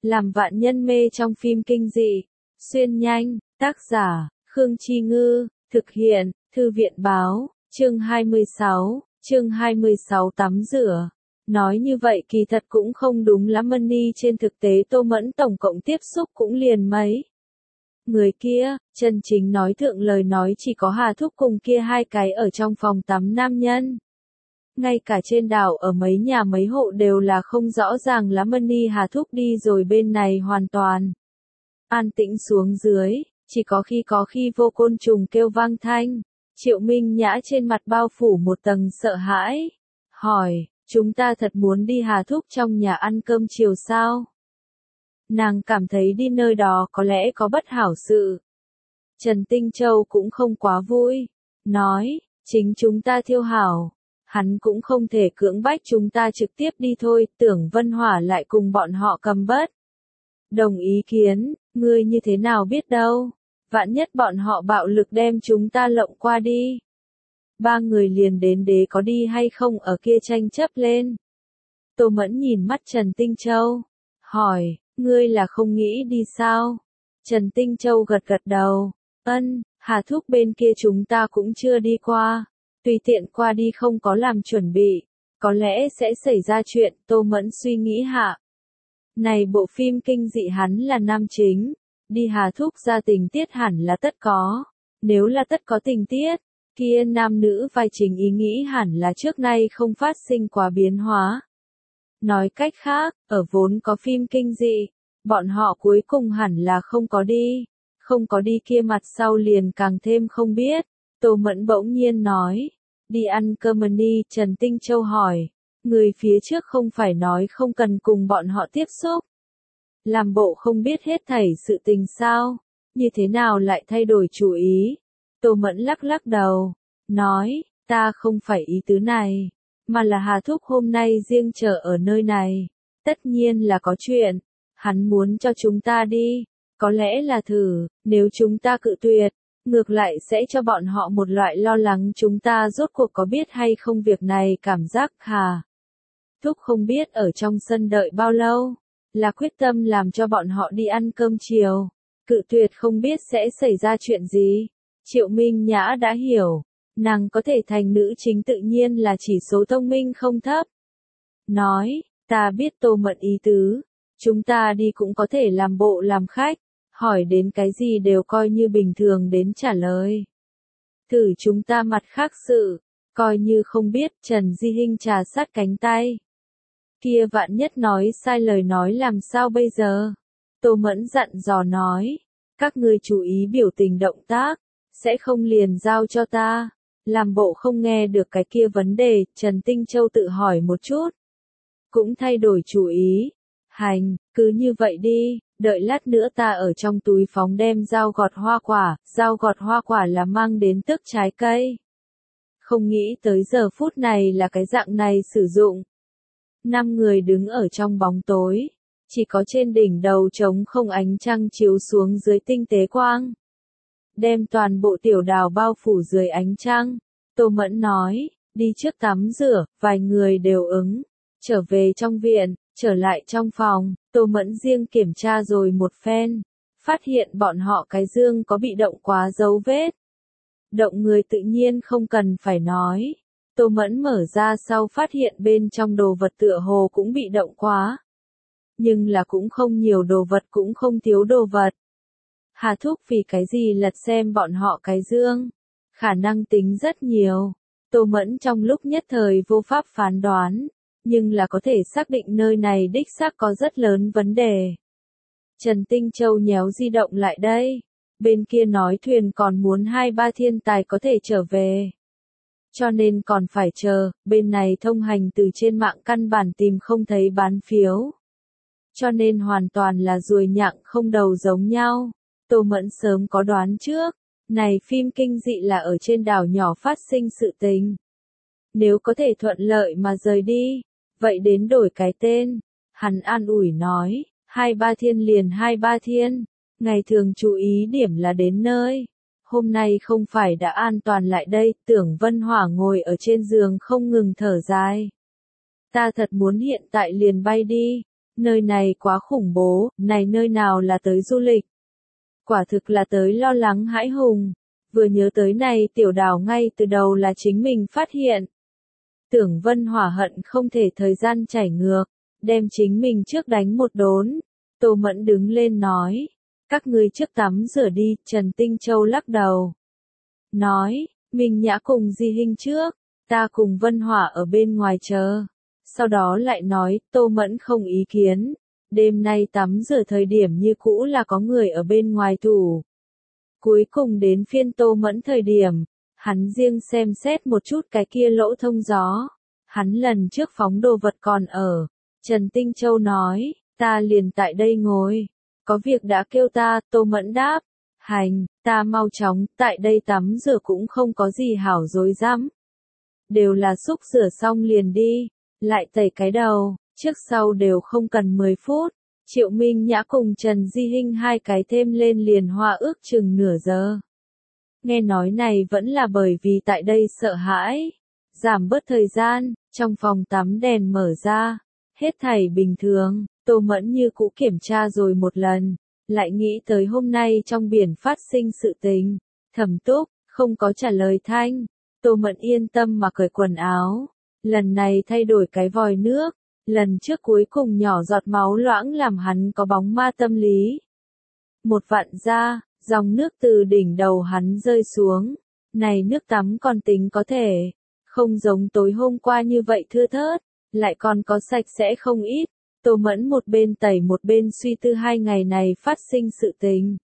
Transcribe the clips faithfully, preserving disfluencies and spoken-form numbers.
làm vạn nhân mê trong phim kinh dị. Xuyên nhanh, tác giả, Khương Chi Ngư, thực hiện, Thư viện Báo, chương hai mươi sáu, chương hai mươi sáu tắm rửa. Nói như vậy kỳ thật cũng không đúng lắm Money, trên thực tế Tô Mẫn tổng cộng tiếp xúc cũng liền mấy. Người kia, chân chính nói thượng lời nói chỉ có Hà Thúc cùng kia hai cái ở trong phòng tắm nam nhân. Ngay cả trên đảo ở mấy nhà mấy hộ đều là không rõ ràng lắm Money. Hà Thúc đi rồi bên này hoàn toàn an tĩnh xuống dưới, chỉ có khi có khi vô côn trùng kêu vang thanh. Triệu Minh Nhã trên mặt bao phủ một tầng sợ hãi, hỏi, chúng ta thật muốn đi Hà Thúc trong nhà ăn cơm chiều sao? Nàng cảm thấy đi nơi đó có lẽ có bất hảo sự. Trần Tinh Châu cũng không quá vui, nói, chính chúng ta thiêu hảo, hắn cũng không thể cưỡng bách chúng ta trực tiếp đi thôi. Tưởng Vân Hỏa lại cùng bọn họ cầm bất đồng ý kiến, ngươi như thế nào biết đâu, vạn nhất bọn họ bạo lực đem chúng ta lộng qua đi. Ba người liền đến đế có đi hay không ở kia tranh chấp lên. Tô Mẫn nhìn mắt Trần Tinh Châu, hỏi, ngươi là không nghĩ đi sao? Trần Tinh Châu gật gật đầu, ân, Hà Thúc bên kia chúng ta cũng chưa đi qua, tùy tiện qua đi không có làm chuẩn bị, có lẽ sẽ xảy ra chuyện. Tô Mẫn suy nghĩ hạ. Này bộ phim kinh dị hắn là nam chính, đi Hà Thúc ra tình tiết hẳn là tất có, nếu là tất có tình tiết, kia nam nữ vai chính ý nghĩ hẳn là trước nay không phát sinh quá biến hóa. Nói cách khác, ở vốn có phim kinh dị, bọn họ cuối cùng hẳn là không có đi, không có đi kia mặt sau liền càng thêm không biết. Tô Mẫn bỗng nhiên nói, đi ăn cơm Money. Trần Tinh Châu hỏi, người phía trước không phải nói không cần cùng bọn họ tiếp xúc, làm bộ không biết hết thảy sự tình sao, như thế nào lại thay đổi chủ ý? Tô Mẫn lắc lắc đầu, nói, ta không phải ý tứ này, mà là Hà Thúc hôm nay riêng chờ ở nơi này, tất nhiên là có chuyện, hắn muốn cho chúng ta đi, có lẽ là thử, nếu chúng ta cự tuyệt, ngược lại sẽ cho bọn họ một loại lo lắng chúng ta rốt cuộc có biết hay không việc này cảm giác. Hà Thúc không biết ở trong sân đợi bao lâu, là quyết tâm làm cho bọn họ đi ăn cơm chiều, cự tuyệt không biết sẽ xảy ra chuyện gì. Triệu Minh Nhã đã hiểu, nàng có thể thành nữ chính tự nhiên là chỉ số thông minh không thấp. Nói, ta biết Tô Mẫn ý tứ, chúng ta đi cũng có thể làm bộ làm khách, hỏi đến cái gì đều coi như bình thường đến trả lời. Thử chúng ta mặt khác sự, coi như không biết. Trần Di Hinh trà sát cánh tay. Kia vạn nhất nói sai lời nói làm sao bây giờ? Tô Mẫn dặn dò nói, các ngươi chú ý biểu tình động tác, sẽ không liền giao cho ta, làm bộ không nghe được cái kia vấn đề. Trần Tinh Châu tự hỏi một chút, cũng thay đổi chủ ý, hành, cứ như vậy đi, đợi lát nữa ta ở trong túi phóng đem dao gọt hoa quả. Dao gọt hoa quả là mang đến tước trái cây. Không nghĩ tới giờ phút này là cái dạng này sử dụng. Năm người đứng ở trong bóng tối, chỉ có trên đỉnh đầu trống không, ánh trăng chiếu xuống dưới tinh tế quang, đem toàn bộ tiểu đảo bao phủ dưới ánh trăng. Tô Mẫn nói, đi trước tắm rửa, vài người đều ứng, trở về trong viện, trở lại trong phòng, Tô Mẫn riêng kiểm tra rồi một phen, phát hiện bọn họ cái dương có bị động quá dấu vết. Động người tự nhiên không cần phải nói. Tô Mẫn mở ra sau phát hiện bên trong đồ vật tựa hồ cũng bị động quá. Nhưng là cũng không nhiều đồ vật, cũng không thiếu đồ vật. Hà Thúc vì cái gì lật xem bọn họ cái dương? Khả năng tính rất nhiều. Tô Mẫn trong lúc nhất thời vô pháp phán đoán, nhưng là có thể xác định nơi này đích xác có rất lớn vấn đề. Trần Tinh Châu nhéo di động lại đây. Bên kia nói thuyền còn muốn hai ba thiên tài có thể trở về, cho nên còn phải chờ. Bên này thông hành từ trên mạng căn bản tìm không thấy bán phiếu, cho nên hoàn toàn là ruồi nhặng không đầu giống nhau. Tô Mẫn sớm có đoán trước, này phim kinh dị là ở trên đảo nhỏ phát sinh sự tình. Nếu có thể thuận lợi mà rời đi, vậy đến đổi cái tên. Hắn an ủi nói, hai ba thiên liền hai ba thiên, ngày thường chú ý điểm là đến nơi. Hôm nay không phải đã an toàn lại đây. Tưởng Vân Hỏa ngồi ở trên giường không ngừng thở dài. Ta thật muốn hiện tại liền bay đi, nơi này quá khủng bố, này nơi nào là tới du lịch. Quả thực là tới lo lắng hãi hùng, vừa nhớ tới này tiểu đào ngay từ đầu là chính mình phát hiện. Tưởng Vân hỏa hận không thể thời gian chảy ngược, đem chính mình trước đánh một đốn. Tô Mẫn đứng lên nói, các ngươi trước tắm rửa đi, Trần Tinh Châu lắc đầu. Nói, Minh Nhã cùng Di Hinh trước, ta cùng Vân hỏa ở bên ngoài chờ. Sau đó lại nói, Tô Mẫn không ý kiến, đêm nay tắm rửa thời điểm như cũ là có người ở bên ngoài thủ. Cuối cùng đến phiên Tô Mẫn thời điểm, hắn riêng xem xét một chút cái kia lỗ thông gió. Hắn lần trước phóng đồ vật còn ở. Trần Tinh Châu nói, ta liền tại đây ngồi. Có việc đã kêu ta, Tô Mẫn đáp. Hành, ta mau chóng, tại đây tắm rửa cũng không có gì hảo dối rắm. Đều là xúc rửa xong liền đi, lại tẩy cái đầu, trước sau đều không cần mười phút. Triệu Minh Nhã cùng Trần Di Hinh hai cái thêm lên liền hoa ước chừng nửa giờ. Nghe nói này vẫn là bởi vì tại đây sợ hãi. Giảm bớt thời gian, trong phòng tắm đèn mở ra, hết thảy bình thường, Tô Mẫn như cũ kiểm tra rồi một lần, lại nghĩ tới hôm nay trong biển phát sinh sự tình. Thẩm Túc, không có trả lời thanh, Tô Mẫn yên tâm mà cởi quần áo, lần này thay đổi cái vòi nước, lần trước cuối cùng nhỏ giọt máu loãng làm hắn có bóng ma tâm lý. Một vạn ra, dòng nước từ đỉnh đầu hắn rơi xuống, này nước tắm còn tính có thể. Không giống tối hôm qua như vậy thưa thớt, lại còn có sạch sẽ không ít. Tô Mẫn một bên tẩy một bên suy tư hai ngày này phát sinh sự tình.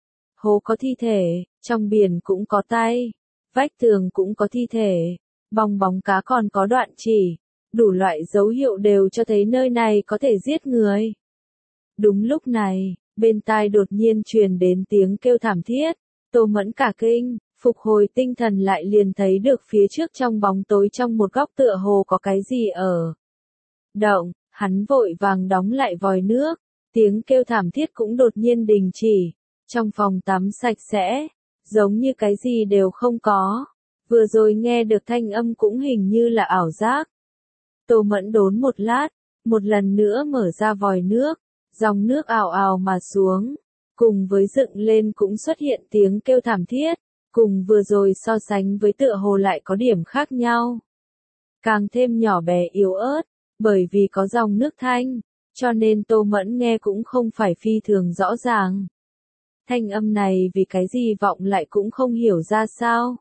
Hồ có thi thể, trong biển cũng có tay, vách tường cũng có thi thể, bong bóng cá còn có đoạn chỉ, đủ loại dấu hiệu đều cho thấy nơi này có thể giết người. Đúng lúc này, bên tai đột nhiên truyền đến tiếng kêu thảm thiết, Tô Mẫn cả kinh. Phục hồi tinh thần lại liền thấy được phía trước trong bóng tối trong một góc tựa hồ có cái gì ở động, hắn vội vàng đóng lại vòi nước, tiếng kêu thảm thiết cũng đột nhiên đình chỉ, trong phòng tắm sạch sẽ, giống như cái gì đều không có, vừa rồi nghe được thanh âm cũng hình như là ảo giác. Tô Mẫn đốn một lát, một lần nữa mở ra vòi nước, dòng nước ào ào mà xuống, cùng với dựng lên cũng xuất hiện tiếng kêu thảm thiết. Cùng vừa rồi so sánh với tựa hồ lại có điểm khác nhau. Càng thêm nhỏ bé yếu ớt, bởi vì có dòng nước thanh, cho nên Tô Mẫn nghe cũng không phải phi thường rõ ràng. Thanh âm này vì cái gì vọng lại cũng không hiểu ra sao.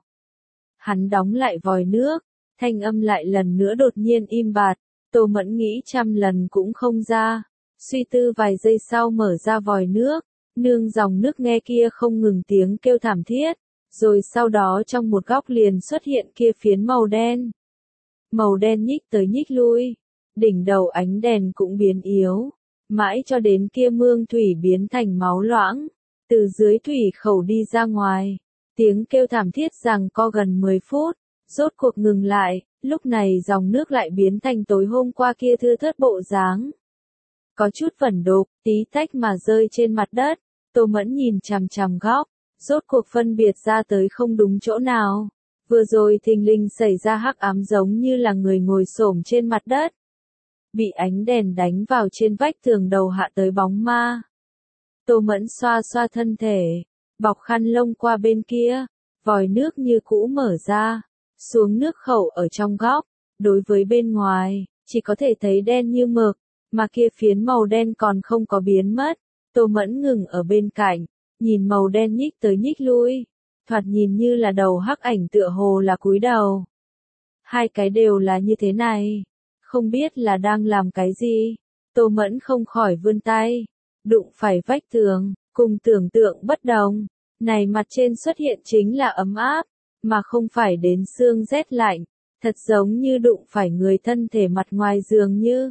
Hắn đóng lại vòi nước, thanh âm lại lần nữa đột nhiên im bặt, Tô Mẫn nghĩ trăm lần cũng không ra. Suy tư vài giây sau mở ra vòi nước, nương dòng nước nghe kia không ngừng tiếng kêu thảm thiết. Rồi sau đó trong một góc liền xuất hiện kia phiến màu đen. Màu đen nhích tới nhích lui, đỉnh đầu ánh đèn cũng biến yếu, mãi cho đến kia mương thủy biến thành máu loãng, từ dưới thủy khẩu đi ra ngoài. Tiếng kêu thảm thiết rằng co gần mười phút, rốt cuộc ngừng lại, lúc này dòng nước lại biến thành tối hôm qua kia thưa thớt bộ dáng. Có chút vẩn đục, tí tách mà rơi trên mặt đất, Tô Mẫn nhìn chằm chằm góc. Rốt cuộc phân biệt ra tới không đúng chỗ nào. Vừa rồi thình lình xảy ra hắc ám giống như là người ngồi xổm trên mặt đất. Bị ánh đèn đánh vào trên vách tường đầu hạ tới bóng ma. Tô Mẫn xoa xoa thân thể, bọc khăn lông qua bên kia, vòi nước như cũ mở ra, xuống nước khẩu ở trong góc, đối với bên ngoài, chỉ có thể thấy đen như mực, mà kia phiến màu đen còn không có biến mất. Tô Mẫn ngừng ở bên cạnh. Nhìn màu đen nhích tới nhích lui, thoạt nhìn như là đầu hắc ảnh tựa hồ là cúi đầu. Hai cái đều là như thế này, không biết là đang làm cái gì. Tô Mẫn không khỏi vươn tay, đụng phải vách tường, cùng tưởng tượng bất đồng. Này mặt trên xuất hiện chính là ấm áp, mà không phải đến xương rét lạnh, thật giống như đụng phải người thân thể mặt ngoài dường như.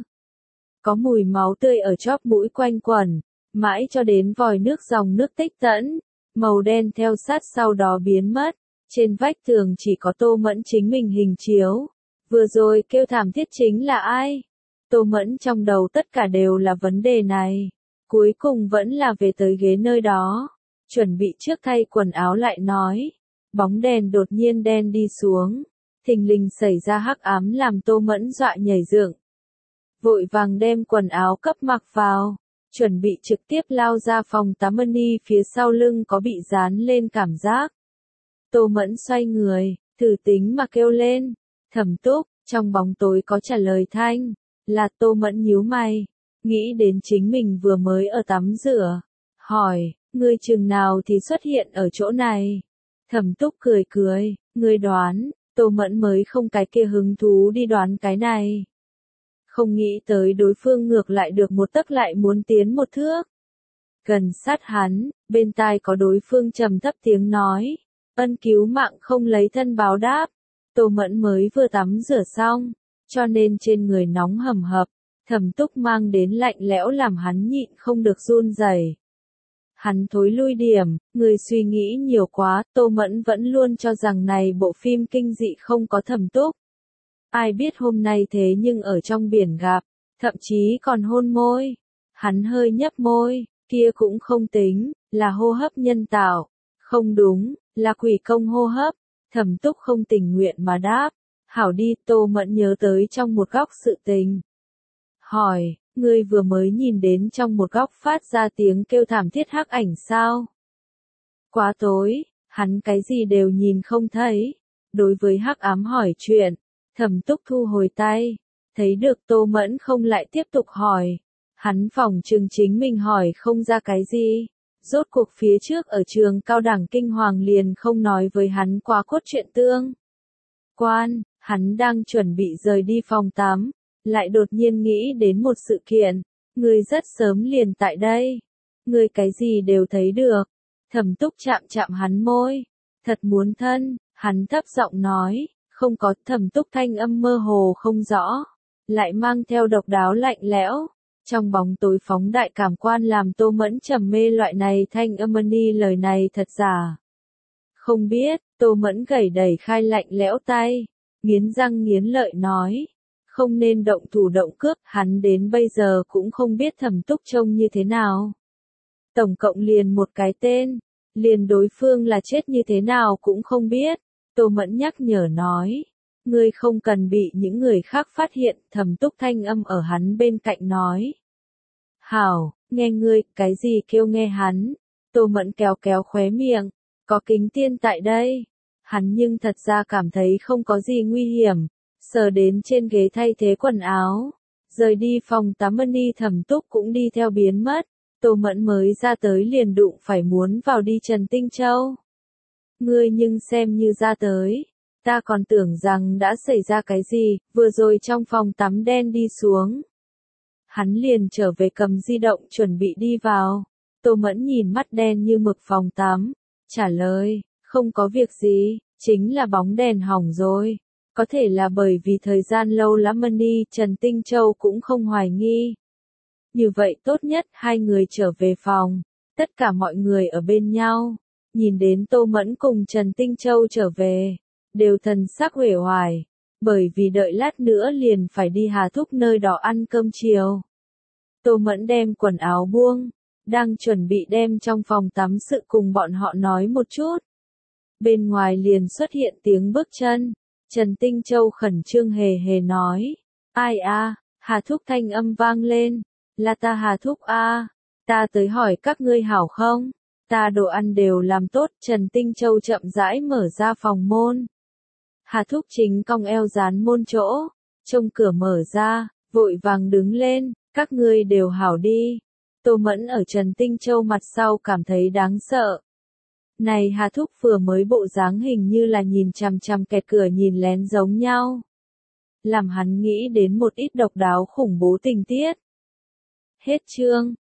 Có mùi máu tươi ở chóp mũi quanh quẩn. Mãi cho đến vòi nước dòng nước tích tẫn, màu đen theo sát sau đó biến mất, trên vách tường chỉ có Tô Mẫn chính mình hình chiếu. Vừa rồi kêu thảm thiết chính là ai? Tô Mẫn trong đầu tất cả đều là vấn đề này, cuối cùng vẫn là về tới ghế nơi đó, chuẩn bị trước thay quần áo lại nói, bóng đèn đột nhiên đen đi xuống, thình lình xảy ra hắc ám làm Tô Mẫn dọa nhảy dựng. vội vàng đem quần áo cấp mặc vào, chuẩn bị trực tiếp lao ra phòng tắm. Money phía sau lưng có bị dán lên cảm giác. Tô Mẫn xoay người, thử tính mà kêu lên, Thẩm Túc, trong bóng tối có trả lời thanh, là Tô Mẫn nhíu mày, nghĩ đến chính mình vừa mới ở tắm rửa, hỏi, ngươi chừng nào thì xuất hiện ở chỗ này. Thẩm Túc cười cười, ngươi đoán, Tô Mẫn mới không cái kia hứng thú đi đoán cái này. Không nghĩ tới đối phương ngược lại được một tấc lại muốn tiến một thước. Gần sát hắn, bên tai có đối phương trầm thấp tiếng nói, ân cứu mạng không lấy thân báo đáp. Tô Mẫn mới vừa tắm rửa xong, cho nên trên người nóng hầm hập, Thẩm Túc mang đến lạnh lẽo làm hắn nhịn không được run rẩy. Hắn thối lui điểm, người suy nghĩ nhiều quá, Tô Mẫn vẫn luôn cho rằng này bộ phim kinh dị không có Thẩm Túc. Ai biết hôm nay thế nhưng ở trong biển gặp, thậm chí còn hôn môi. Hắn hơi nhấp môi, kia cũng không tính, là hô hấp nhân tạo. Không đúng, là quỷ công hô hấp. Thẩm Túc không tình nguyện mà đáp. Hảo đi, Tô Mẫn nhớ tới trong một góc sự tình. Hỏi, ngươi vừa mới nhìn đến trong một góc phát ra tiếng kêu thảm thiết hắc ảnh sao? Quá tối, hắn cái gì đều nhìn không thấy. Đối với hắc ám hỏi chuyện, Thẩm Túc thu hồi tay, thấy được Tô Mẫn không lại tiếp tục hỏi. Hắn phỏng chừng chính mình hỏi không ra cái gì. Rốt cuộc phía trước ở trường cao đẳng kinh hoàng liền không nói với hắn quá cốt truyện tương. Quan, hắn đang chuẩn bị rời đi phòng tắm, lại đột nhiên nghĩ đến một sự kiện. Ngươi rất sớm liền tại đây. Ngươi cái gì đều thấy được. Thẩm Túc chạm chạm hắn môi. Thật muốn thân, hắn thấp giọng nói. Không có. Thẩm Túc thanh âm mơ hồ không rõ, lại mang theo độc đáo lạnh lẽo. Trong bóng tối phóng đại cảm quan làm Tô Mẫn trầm mê loại này thanh âm. Money lời này thật giả. Không biết, Tô Mẫn gẩy đẩy khai lạnh lẽo tay, nghiến răng nghiến lợi nói. Không nên động thủ động cước, hắn đến bây giờ cũng không biết Thẩm Túc trông như thế nào. Tổng cộng liền một cái tên, liền đối phương là chết như thế nào cũng không biết. Tô Mẫn nhắc nhở nói, ngươi không cần bị những người khác phát hiện. Thẩm Túc thanh âm ở hắn bên cạnh nói. Hảo, nghe ngươi, cái gì kêu nghe hắn. Tô Mẫn kéo kéo khóe miệng, có kính tiên tại đây. Hắn nhưng thật ra cảm thấy không có gì nguy hiểm, sờ đến trên ghế thay thế quần áo, rời đi phòng tắm. Money Thẩm Túc cũng đi theo biến mất. Tô Mẫn mới ra tới liền đụng phải muốn vào đi Trần Tinh Châu. Ngươi nhưng xem như ra tới, ta còn tưởng rằng đã xảy ra cái gì, vừa rồi trong phòng tắm đen đi xuống. Hắn liền trở về cầm di động chuẩn bị đi vào. Tô Mẫn nhìn mắt đen như mực phòng tắm, trả lời, không có việc gì, chính là bóng đèn hỏng rồi. Có thể là bởi vì thời gian lâu lắm. Money Trần Tinh Châu cũng không hoài nghi. Như vậy tốt nhất hai người trở về phòng, tất cả mọi người ở bên nhau. Nhìn đến Tô Mẫn cùng Trần Tinh Châu trở về, đều thần sắc uể oải, bởi vì đợi lát nữa liền phải đi Hà Thúc nơi đó ăn cơm chiều. Tô Mẫn đem quần áo buông, đang chuẩn bị đem trong phòng tắm sự cùng bọn họ nói một chút. Bên ngoài liền xuất hiện tiếng bước chân, Trần Tinh Châu khẩn trương hề hề nói, ai a? Hà Thúc thanh âm vang lên, là ta Hà Thúc a, ta tới hỏi các ngươi hảo không? Ta đồ ăn đều làm tốt. Trần Tinh Châu chậm rãi mở ra phòng môn. Hà Thúc chính cong eo dán môn chỗ, trông cửa mở ra, vội vàng đứng lên, các ngươi đều hảo đi. Tô Mẫn ở Trần Tinh Châu mặt sau cảm thấy đáng sợ. Này Hà Thúc vừa mới bộ dáng hình như là nhìn chằm chằm kẹt cửa nhìn lén giống nhau. Làm hắn nghĩ đến một ít độc đáo khủng bố tình tiết. Hết chương.